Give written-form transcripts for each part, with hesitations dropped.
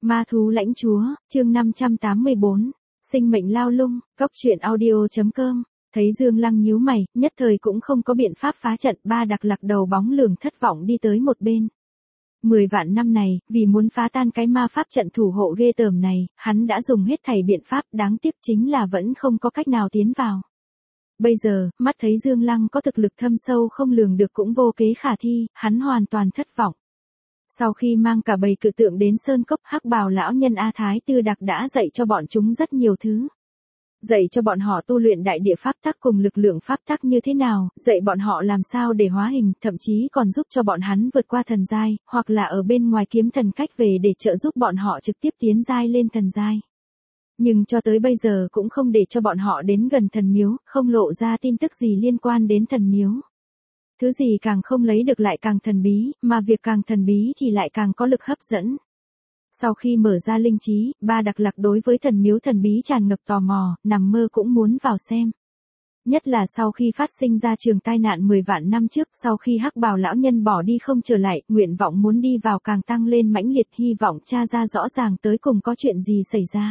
Ma thú lãnh chúa, chương 584, sinh mệnh lao lung, cốc truyện audio.com. Thấy Dương Lăng nhíu mày, nhất thời cũng không có biện pháp phá trận, Ba Đặc Lạc đầu bóng lường thất vọng đi tới một bên. 10 vạn năm này, vì muốn phá tan cái ma pháp trận thủ hộ ghê tởm này, hắn đã dùng hết thảy biện pháp, đáng tiếc chính là vẫn không có cách nào tiến vào. Bây giờ, mắt thấy Dương Lăng có thực lực thâm sâu không lường được cũng vô kế khả thi, hắn hoàn toàn thất vọng. Sau khi mang cả bầy cự tượng đến sơn cốc, Hắc Bào lão nhân A Thái Tư Đặc đã dạy cho bọn chúng rất nhiều thứ. Dạy cho bọn họ tu luyện đại địa pháp tắc cùng lực lượng pháp tắc như thế nào, dạy bọn họ làm sao để hóa hình, thậm chí còn giúp cho bọn hắn vượt qua thần giai, hoặc là ở bên ngoài kiếm thần cách về để trợ giúp bọn họ trực tiếp tiến giai lên thần giai. Nhưng cho tới bây giờ cũng không để cho bọn họ đến gần thần miếu, không lộ ra tin tức gì liên quan đến thần miếu. Thứ gì càng không lấy được lại càng thần bí, mà việc càng thần bí thì lại càng có lực hấp dẫn. Sau khi mở ra linh trí, Ba Đặc Lạc đối với thần miếu thần bí tràn ngập tò mò, nằm mơ cũng muốn vào xem. Nhất là sau khi phát sinh ra trường tai nạn 10 vạn năm trước, sau khi Hắc Bào lão nhân bỏ đi không trở lại, nguyện vọng muốn đi vào càng tăng lên mãnh liệt, hy vọng tra ra rõ ràng tới cùng có chuyện gì xảy ra.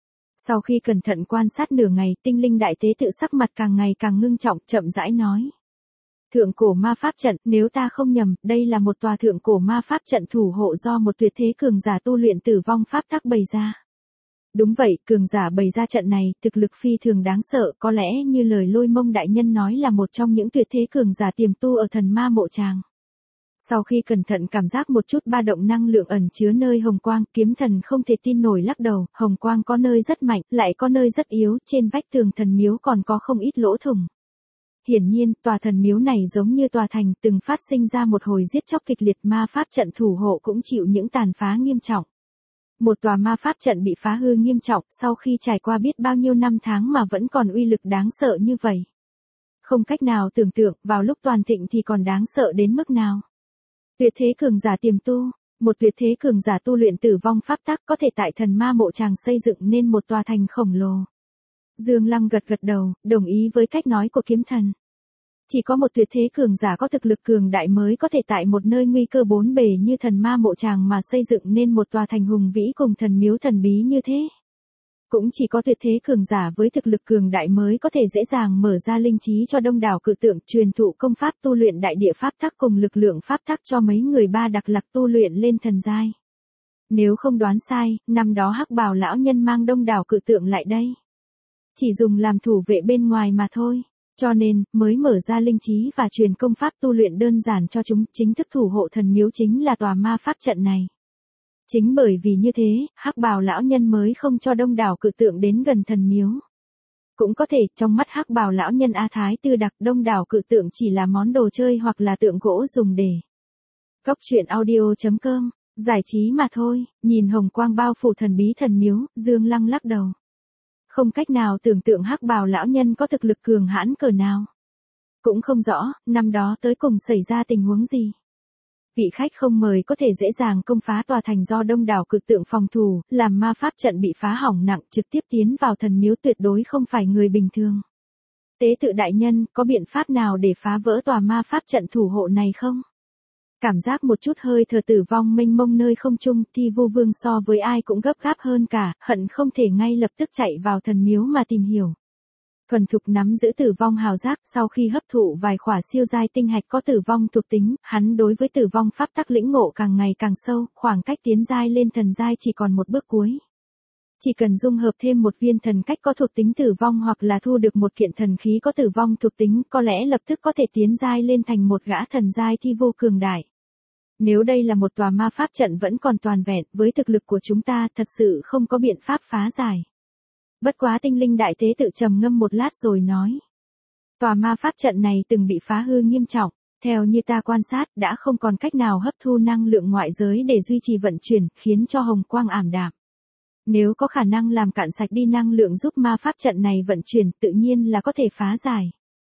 Sau khi cẩn thận quan sát nửa ngày, Tinh Linh đại tế tự sắc mặt càng ngày càng ngưng trọng, chậm rãi nói. Thượng cổ ma pháp trận, nếu ta không nhầm, đây là một tòa thượng cổ ma pháp trận thủ hộ do một tuyệt thế cường giả tu luyện tử vong pháp tắc bày ra. Đúng vậy, cường giả bày ra trận này, thực lực phi thường đáng sợ, có lẽ như lời Lôi Mông đại nhân nói là một trong những tuyệt thế cường giả tiềm tu ở thần ma mộ tràng. Sau khi cẩn thận cảm giác một chút ba động năng lượng ẩn chứa nơi hồng quang, kiếm thần không thể tin nổi lắc đầu, hồng quang có nơi rất mạnh, lại có nơi rất yếu, trên vách tường thần miếu còn có không ít lỗ thủng. Hiển nhiên, tòa thần miếu này giống như tòa thành từng phát sinh ra một hồi giết chóc kịch liệt, ma pháp trận thủ hộ cũng chịu những tàn phá nghiêm trọng. Một tòa ma pháp trận bị phá hư nghiêm trọng sau khi trải qua biết bao nhiêu năm tháng mà vẫn còn uy lực đáng sợ như vậy. Không cách nào tưởng tượng, vào lúc toàn thịnh thì còn đáng sợ đến mức nào. Tuyệt thế cường giả tiềm tu, một tuyệt thế cường giả tu luyện tử vong pháp tắc có thể tại thần ma mộ tràng xây dựng nên một tòa thành khổng lồ. Dương Lăng gật gật đầu, đồng ý với cách nói của kiếm thần. Chỉ có một tuyệt thế cường giả có thực lực cường đại mới có thể tại một nơi nguy cơ bốn bề như thần ma mộ tràng mà xây dựng nên một tòa thành hùng vĩ cùng thần miếu thần bí như thế. Cũng chỉ có tuyệt thế cường giả với thực lực cường đại mới có thể dễ dàng mở ra linh trí cho đông đảo cự tượng, truyền thụ công pháp tu luyện đại địa pháp tắc cùng lực lượng pháp tắc cho mấy người Ba Đặc Lạc tu luyện lên thần giai. Nếu không đoán sai, năm đó Hắc Bào lão nhân mang đông đảo cự tượng lại đây. Chỉ dùng làm thủ vệ bên ngoài mà thôi, cho nên, mới mở ra linh trí và truyền công pháp tu luyện đơn giản cho chúng, chính thức thủ hộ thần miếu chính là tòa ma pháp trận này. Chính bởi vì như thế, Hắc Bào lão nhân mới không cho đông đảo cự tượng đến gần thần miếu. Cũng có thể, trong mắt Hắc Bào lão nhân A Thái Tư Đặc, đông đảo cự tượng chỉ là món đồ chơi hoặc là tượng gỗ dùng để. Cốc truyện audio.com, giải trí mà thôi, nhìn hồng quang bao phủ thần bí thần miếu, Dương Lăng lắc đầu. Không cách nào tưởng tượng Hắc Bào lão nhân có thực lực cường hãn cỡ nào. Cũng không rõ, năm đó tới cùng xảy ra tình huống gì. Vị khách không mời có thể dễ dàng công phá tòa thành do đông đảo cự tượng phòng thủ, làm ma pháp trận bị phá hỏng nặng, trực tiếp tiến vào thần miếu tuyệt đối không phải người bình thường. Tế tự đại nhân, có biện pháp nào để phá vỡ tòa ma pháp trận thủ hộ này không? Cảm giác một chút hơi thở tử vong mênh mông nơi không trung, Thi Vu Vương so với ai cũng gấp gáp hơn cả, hận không thể ngay lập tức chạy vào thần miếu mà tìm hiểu. Thuần thục nắm giữ tử vong hào giác, sau khi hấp thụ vài khỏa siêu giai tinh hạch có tử vong thuộc tính, hắn đối với tử vong pháp tắc lĩnh ngộ càng ngày càng sâu, khoảng cách tiến giai lên thần giai chỉ còn một bước cuối. Chỉ cần dung hợp thêm một viên thần cách có thuộc tính tử vong hoặc là thu được một kiện thần khí có tử vong thuộc tính, có lẽ lập tức có thể tiến giai lên thành một gã thần giai thi vô cường đại. Nếu đây là một tòa ma pháp trận vẫn còn toàn vẹn, với thực lực của chúng ta thật sự không có biện pháp phá giải. Bất quá Tinh Linh đại tế tự trầm ngâm một lát rồi nói. Tòa ma pháp trận này từng bị phá hư nghiêm trọng, theo như ta quan sát đã không còn cách nào hấp thu năng lượng ngoại giới để duy trì vận chuyển, khiến cho hồng quang ảm đạm. Nếu có khả năng làm cạn sạch đi năng lượng giúp ma pháp trận này vận chuyển, tự nhiên là có thể phá giải.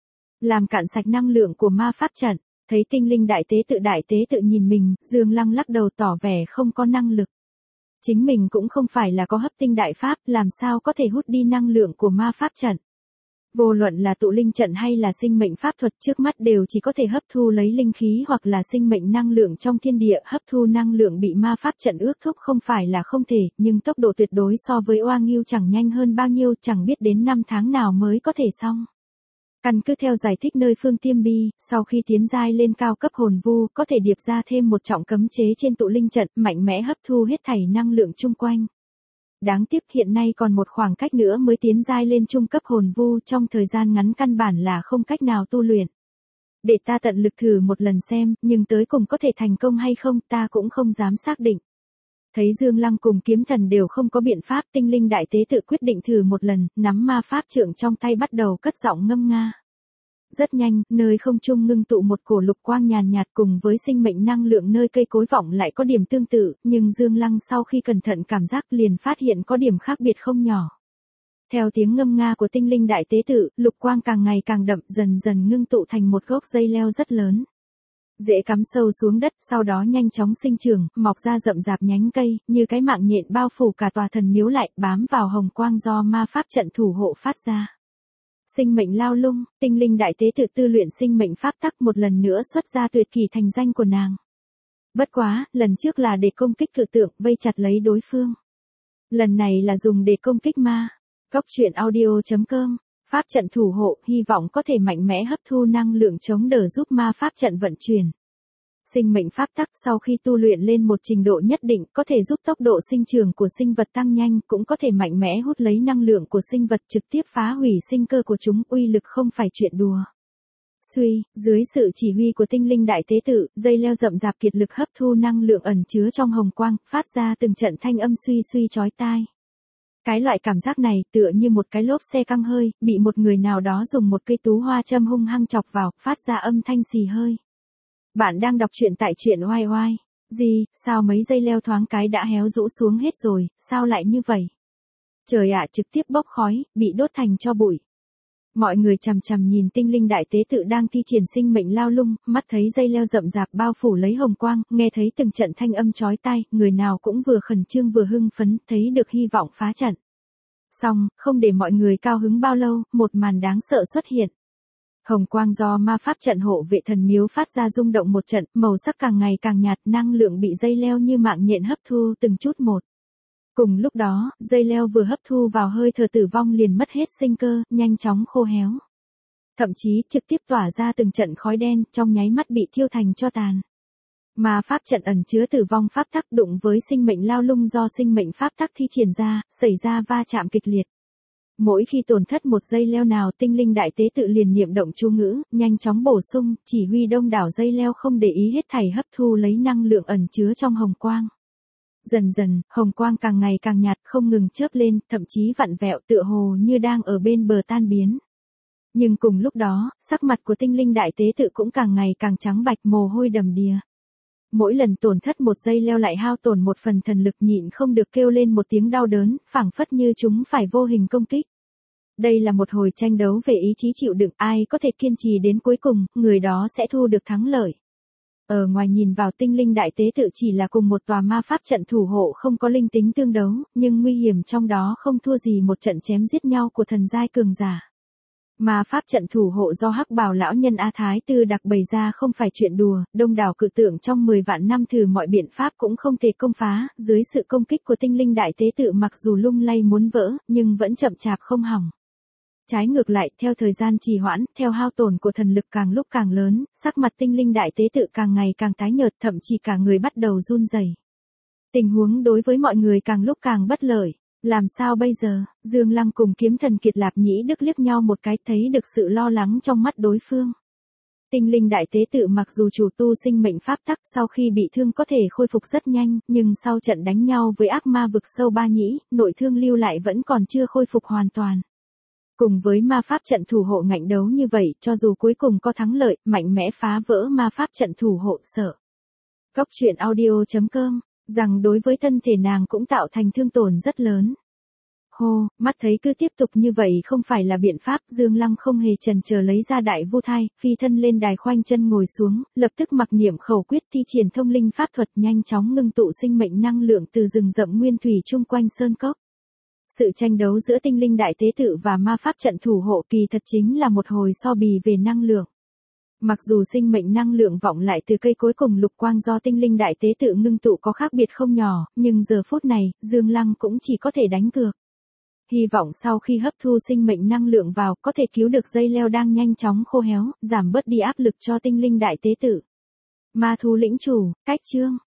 Làm cạn sạch năng lượng của ma pháp trận, thấy Tinh Linh đại tế tự nhìn mình, Dương Lăng lắc đầu tỏ vẻ không có năng lực. Chính mình cũng không phải là có hấp tinh đại pháp, làm sao có thể hút đi năng lượng của ma pháp trận. Vô luận là tụ linh trận hay là sinh mệnh pháp thuật trước mắt đều chỉ có thể hấp thu lấy linh khí hoặc là sinh mệnh năng lượng trong thiên địa, hấp thu năng lượng bị ma pháp trận ước thúc không phải là không thể, nhưng tốc độ tuyệt đối so với Oa Ngưu chẳng nhanh hơn bao nhiêu, chẳng biết đến 5 tháng nào mới có thể xong. Căn cứ theo giải thích nơi Phương Tiêm Bi, sau khi tiến giai lên cao cấp hồn vu, có thể điệp ra thêm một trọng cấm chế trên tụ linh trận, mạnh mẽ hấp thu hết thảy năng lượng chung quanh. Đáng tiếc hiện nay còn một khoảng cách nữa mới tiến giai lên trung cấp hồn vu, trong thời gian ngắn căn bản là không cách nào tu luyện. Để ta tận lực thử một lần xem, nhưng tới cùng có thể thành công hay không ta cũng không dám xác định. Thấy Dương Lăng cùng kiếm thần đều không có biện pháp, tinh linh đại tế tự quyết định thử một lần, nắm ma pháp trượng trong tay bắt đầu cất giọng ngâm nga. Rất nhanh, nơi không trung ngưng tụ một cổ lục quang nhàn nhạt cùng với sinh mệnh năng lượng nơi cây cối vọng lại có điểm tương tự, nhưng Dương Lăng sau khi cẩn thận cảm giác liền phát hiện có điểm khác biệt không nhỏ. Theo tiếng ngâm nga của tinh linh đại tế tự, lục quang càng ngày càng đậm, dần dần ngưng tụ thành một gốc dây leo rất lớn. Rễ cắm sâu xuống đất, sau đó nhanh chóng sinh trưởng, mọc ra rậm rạp nhánh cây, như cái mạng nhện bao phủ cả tòa thần miếu lại, bám vào hồng quang do ma pháp trận thủ hộ phát ra. Sinh mệnh lao lung, tinh linh đại tế tự tư luyện sinh mệnh pháp tắc một lần nữa xuất ra tuyệt kỳ thành danh của nàng. Bất quá, lần trước là để công kích cự tượng, vây chặt lấy đối phương. Lần này là dùng để công kích ma. Góc truyện audio.com, pháp trận thủ hộ, hy vọng có thể mạnh mẽ hấp thu năng lượng chống đỡ giúp ma pháp trận vận chuyển. Sinh mệnh pháp tắc sau khi tu luyện lên một trình độ nhất định có thể giúp tốc độ sinh trưởng của sinh vật tăng nhanh, cũng có thể mạnh mẽ hút lấy năng lượng của sinh vật trực tiếp phá hủy sinh cơ của chúng, uy lực không phải chuyện đùa. Suy, dưới sự chỉ huy của tinh linh đại tế tự, dây leo rậm rạp kiệt lực hấp thu năng lượng ẩn chứa trong hồng quang, phát ra từng trận thanh âm suy suy chói tai. Cái loại cảm giác này tựa như một cái lốp xe căng hơi, bị một người nào đó dùng một cây tú hoa châm hung hăng chọc vào, phát ra âm thanh xì hơi. Bạn đang đọc truyện tại truyện oai oai. Gì, sao mấy dây leo thoáng cái đã héo rũ xuống hết rồi, sao lại như vậy? Trời ạ, trực tiếp bốc khói, bị đốt thành tro bụi. Mọi người chằm chằm nhìn tinh linh đại tế tự đang thi triển sinh mệnh lao lung, mắt thấy dây leo rậm rạp bao phủ lấy hồng quang, nghe thấy từng trận thanh âm chói tai, người nào cũng vừa khẩn trương vừa hưng phấn, thấy được hy vọng phá trận. Xong, không để mọi người cao hứng bao lâu, một màn đáng sợ xuất hiện. Hồng quang do ma pháp trận hộ vệ thần miếu phát ra rung động một trận, màu sắc càng ngày càng nhạt, năng lượng bị dây leo như mạng nhện hấp thu từng chút một. Cùng lúc đó, dây leo vừa hấp thu vào hơi thở tử vong liền mất hết sinh cơ, nhanh chóng khô héo. Thậm chí trực tiếp tỏa ra từng trận khói đen, trong nháy mắt bị thiêu thành tro tàn. Ma pháp trận ẩn chứa tử vong pháp tắc đụng với sinh mệnh lao lung do sinh mệnh pháp tắc thi triển ra, xảy ra va chạm kịch liệt. Mỗi khi tổn thất một dây leo nào, tinh linh đại tế tự liền niệm động chú ngữ, nhanh chóng bổ sung, chỉ huy đông đảo dây leo không để ý hết thảy hấp thu lấy năng lượng ẩn chứa trong hồng quang. Dần dần, hồng quang càng ngày càng nhạt, không ngừng chớp lên, thậm chí vặn vẹo tựa hồ như đang ở bên bờ tan biến. Nhưng cùng lúc đó, sắc mặt của tinh linh đại tế tự cũng càng ngày càng trắng bạch, mồ hôi đầm đìa. Mỗi lần tổn thất một dây leo lại hao tổn một phần thần lực, nhịn không được kêu lên một tiếng đau đớn, phảng phất như chúng phải vô hình công kích. Đây là một hồi tranh đấu về ý chí chịu đựng, ai có thể kiên trì đến cuối cùng, người đó sẽ thu được thắng lợi. Ở ngoài nhìn vào, tinh linh đại tế tự chỉ là cùng một tòa ma pháp trận thủ hộ không có linh tính tương đấu, nhưng nguy hiểm trong đó không thua gì một trận chém giết nhau của thần giai cường giả. Ma pháp trận thủ hộ do Hắc Bào lão nhân A Thái Tư đặc bày ra không phải chuyện đùa, đông đảo cự tượng trong 10 vạn năm thử mọi biện pháp cũng không thể công phá, dưới sự công kích của tinh linh đại tế tự mặc dù lung lay muốn vỡ, nhưng vẫn chậm chạp không hỏng. Trái ngược lại, theo thời gian trì hoãn, theo hao tổn của thần lực càng lúc càng lớn, sắc mặt tinh linh đại tế tự càng ngày càng tái nhợt, thậm chí cả người bắt đầu run rẩy. Tình huống đối với mọi người càng lúc càng bất lợi. Làm sao bây giờ? Dương Lăng cùng kiếm thần Kiệt Lạp Nhĩ Đức liếc nhau một cái, thấy được sự lo lắng trong mắt đối phương. Tinh linh đại tế tự mặc dù chủ tu sinh mệnh pháp tắc, sau khi bị thương có thể khôi phục rất nhanh, nhưng sau trận đánh nhau với ác ma vực sâu Ba Nhĩ, nội thương lưu lại vẫn còn chưa khôi phục hoàn toàn. Cùng với ma pháp trận thủ hộ ngạnh đấu như vậy, cho dù cuối cùng có thắng lợi, mạnh mẽ phá vỡ ma pháp trận thủ hộ sợ. Góc truyện audio.com, rằng đối với thân thể nàng cũng tạo thành thương tổn rất lớn. Hô, mắt thấy cứ tiếp tục như vậy không phải là biện pháp, Dương Lăng không hề chần chờ lấy ra đại vu thai, phi thân lên đài khoanh chân ngồi xuống, lập tức mặc niệm khẩu quyết thi triển thông linh pháp thuật, nhanh chóng ngưng tụ sinh mệnh năng lượng từ rừng rậm nguyên thủy chung quanh sơn cốc. Sự tranh đấu giữa tinh linh đại tế tự và ma pháp trận thủ hộ kỳ thật chính là một hồi so bì về năng lượng. Mặc dù sinh mệnh năng lượng vọng lại từ cây cối cùng lục quang do tinh linh đại tế tự ngưng tụ có khác biệt không nhỏ, nhưng giờ phút này, Dương Lăng cũng chỉ có thể đánh cược. Hy vọng sau khi hấp thu sinh mệnh năng lượng vào có thể cứu được dây leo đang nhanh chóng khô héo, giảm bớt đi áp lực cho tinh linh đại tế tự. Ma thú lĩnh chủ, cách chương.